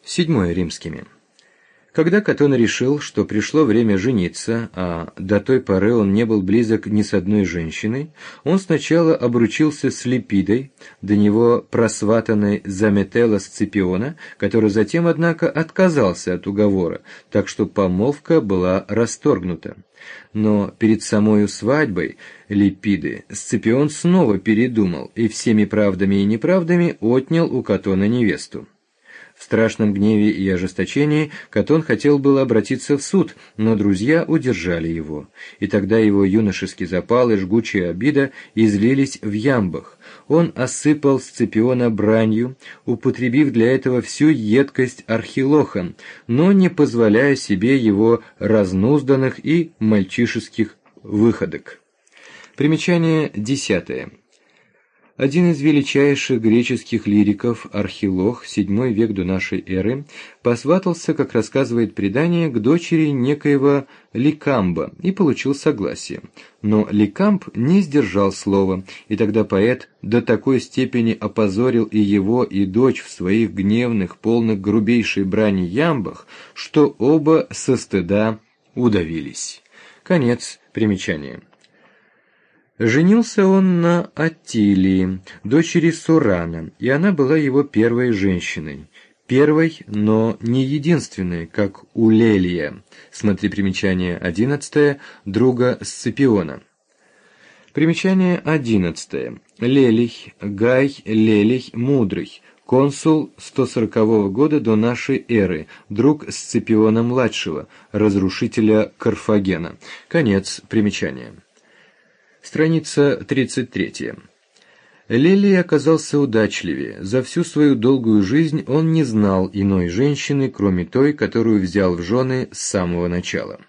VII римскими. Когда Катон решил, что пришло время жениться, а до той поры он не был близок ни с одной женщиной, он сначала обручился с Липидой, до него просватанной за Метелла Сципиона, который затем, однако, отказался от уговора, так что помолвка была расторгнута. Но перед самой свадьбой Липиды Сципион снова передумал и всеми правдами и неправдами отнял у Катона невесту. В страшном гневе и ожесточении Катон хотел было обратиться в суд, но друзья удержали его, и тогда его юношеский запал и жгучая обида излились в ямбах. Он осыпал Сципиона бранью, употребив для этого всю едкость архилоха, но не позволяя себе его разнузданных и мальчишеских выходок. Примечание 10. Один из величайших греческих лириков, Архилох, VII век до нашей эры, посватался, как рассказывает предание, к дочери некоего Ликамба и получил согласие. Но Ликамб не сдержал слова, и тогда поэт до такой степени опозорил и его, и дочь в своих гневных, полных грубейшей брани ямбах, что оба со стыда удавились. Конец примечания. Женился он на Аттилии, дочери Сурана, и она была его первой женщиной. Первой, но не единственной, как у Лелия. Смотри примечание 11, друга Сципиона. Примечание 11. Лелий, Гай Лелий Мудрый, консул 140 года до нашей эры, друг Сципиона-младшего, разрушителя Карфагена. Конец примечания. Страница 33. Лелий оказался удачливее. За всю свою долгую жизнь он не знал иной женщины, кроме той, которую взял в жены с самого начала.